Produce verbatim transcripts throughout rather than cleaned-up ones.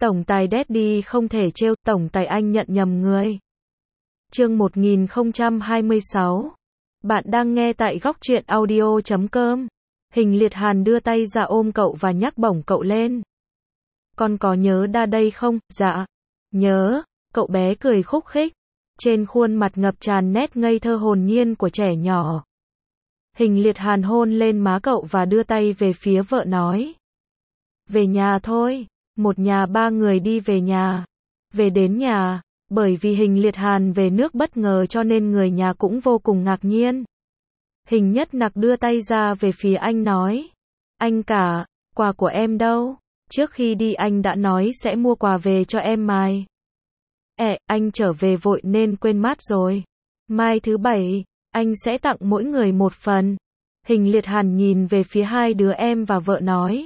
Tổng tài Daddy không thể trêu, tổng tài anh nhận nhầm người. Chương một nghìn không trăm hai mươi sáu. Bạn đang nghe tại góc truyện audio chấm com. Hình Liệt Hàn đưa tay ra ôm cậu và nhắc bổng cậu lên. Con có nhớ đa đây không? Dạ. Nhớ. Cậu bé cười khúc khích. Trên khuôn mặt ngập tràn nét ngây thơ hồn nhiên của trẻ nhỏ. Hình Liệt Hàn hôn lên má cậu và đưa tay về phía vợ nói. Về nhà thôi. Một nhà ba người đi về nhà. Về đến nhà, bởi vì Hình Liệt Hàn về nước bất ngờ cho nên người nhà cũng vô cùng ngạc nhiên. Hình Nhất Nặc đưa tay ra về phía anh nói. Anh cả, quà của em đâu? Trước khi đi anh đã nói sẽ mua quà về cho em mai. Ẹ, anh trở về vội nên quên mất rồi. Mai thứ bảy, anh sẽ tặng mỗi người một phần. Hình Liệt Hàn nhìn về phía hai đứa em và vợ nói.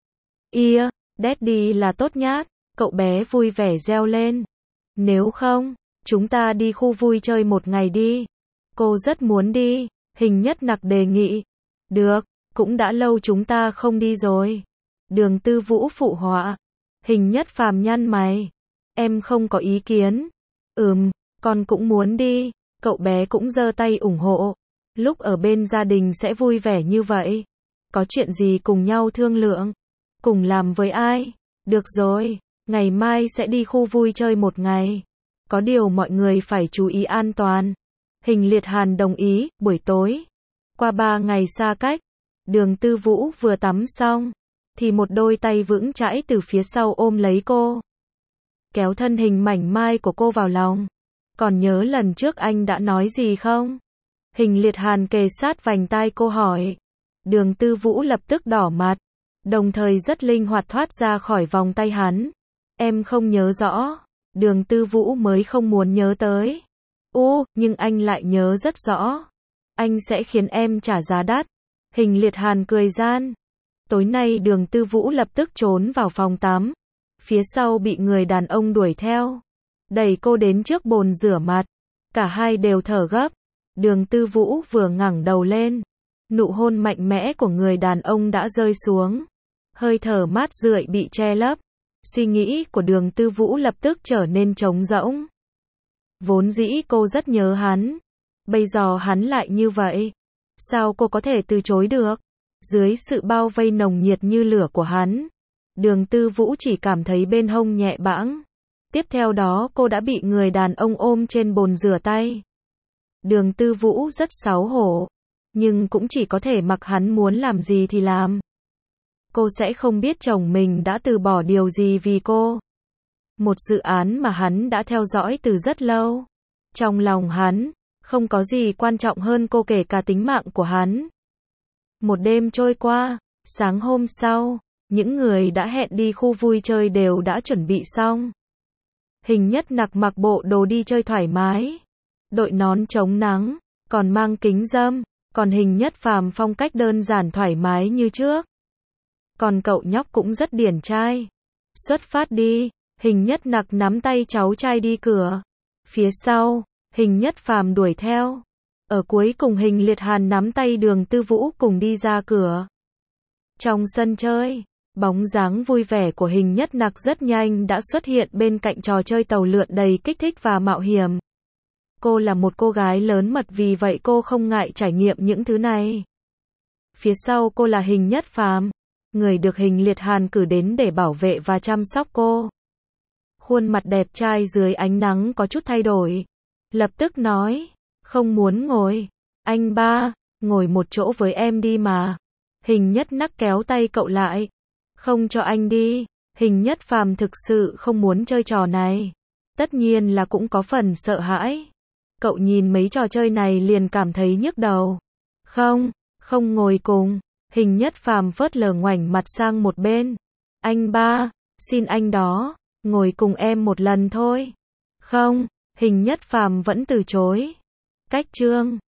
Ia, Daddy là tốt nhát, cậu bé vui vẻ reo lên. Nếu không, chúng ta đi khu vui chơi một ngày đi. Cô rất muốn đi, Hình Nhất Nặc đề nghị. Được, cũng đã lâu chúng ta không đi rồi. Đường Tư Vũ phụ họa. Hình Nhất Phàm nhăn mày. Em không có ý kiến. Ừm, con cũng muốn đi. Cậu bé cũng giơ tay ủng hộ. Lúc ở bên gia đình sẽ vui vẻ như vậy. Có chuyện gì cùng nhau thương lượng. Cùng làm với ai? Được rồi, ngày mai sẽ đi khu vui chơi một ngày. Có điều mọi người phải chú ý an toàn. Hình Liệt Hàn đồng ý, buổi tối. Qua ba ngày xa cách, Đường Tư Vũ vừa tắm xong, thì một đôi tay vững chãi từ phía sau ôm lấy cô. Kéo thân hình mảnh mai của cô vào lòng. Còn nhớ lần trước anh đã nói gì không? Hình Liệt Hàn kề sát vành tai cô hỏi. Đường Tư Vũ lập tức đỏ mặt. Đồng thời rất linh hoạt thoát ra khỏi vòng tay hắn. Em không nhớ rõ. Đường Tư Vũ mới không muốn nhớ tới. U, nhưng anh lại nhớ rất rõ. Anh sẽ khiến em trả giá đắt. Hình Liệt Hàn cười gian. Tối nay Đường Tư Vũ lập tức trốn vào phòng tắm. Phía sau bị người đàn ông đuổi theo. Đẩy cô đến trước bồn rửa mặt. Cả hai đều thở gấp. Đường Tư Vũ vừa ngẩng đầu lên. Nụ hôn mạnh mẽ của người đàn ông đã rơi xuống. Hơi thở mát rượi bị che lấp. Suy nghĩ của Đường Tư Vũ lập tức trở nên trống rỗng. Vốn dĩ cô rất nhớ hắn. Bây giờ hắn lại như vậy. Sao cô có thể từ chối được? Dưới sự bao vây nồng nhiệt như lửa của hắn, Đường Tư Vũ chỉ cảm thấy bên hông nhẹ bẫng. Tiếp theo đó cô đã bị người đàn ông ôm trên bồn rửa tay. Đường Tư Vũ rất xấu hổ. Nhưng cũng chỉ có thể mặc hắn muốn làm gì thì làm. Cô sẽ không biết chồng mình đã từ bỏ điều gì vì cô. Một dự án mà hắn đã theo dõi từ rất lâu. Trong lòng hắn, không có gì quan trọng hơn cô kể cả tính mạng của hắn. Một đêm trôi qua, sáng hôm sau, những người đã hẹn đi khu vui chơi đều đã chuẩn bị xong. Hình Nhất Nặc mặc bộ đồ đi chơi thoải mái. Đội nón chống nắng, còn mang kính râm. Còn Hình Nhất Phàm phong cách đơn giản thoải mái như trước. Còn cậu nhóc cũng rất điển trai. Xuất phát đi, Hình Nhất Nặc nắm tay cháu trai đi cửa. Phía sau, Hình Nhất Phàm đuổi theo. Ở cuối cùng Hình Liệt Hàn nắm tay Đường Tư Vũ cùng đi ra cửa. Trong sân chơi, bóng dáng vui vẻ của Hình Nhất Nặc rất nhanh đã xuất hiện bên cạnh trò chơi tàu lượn đầy kích thích và mạo hiểm. Cô là một cô gái lớn mật vì vậy cô không ngại trải nghiệm những thứ này. Phía sau cô là Hình Nhất Phàm, người được Hình Liệt Hàn cử đến để bảo vệ và chăm sóc cô. Khuôn mặt đẹp trai dưới ánh nắng có chút thay đổi. Lập tức nói, không muốn ngồi. Anh ba, ngồi một chỗ với em đi mà. Hình Nhất Nặc kéo tay cậu lại. Không cho anh đi. Hình Nhất Phàm thực sự không muốn chơi trò này. Tất nhiên là cũng có phần sợ hãi. Cậu nhìn mấy trò chơi này liền cảm thấy nhức đầu. Không, không ngồi cùng. Hình Nhất Phàm phớt lờ ngoảnh mặt sang một bên. Anh ba, xin anh đó, ngồi cùng em một lần thôi. Không, Hình Nhất Phàm vẫn từ chối. Cách chương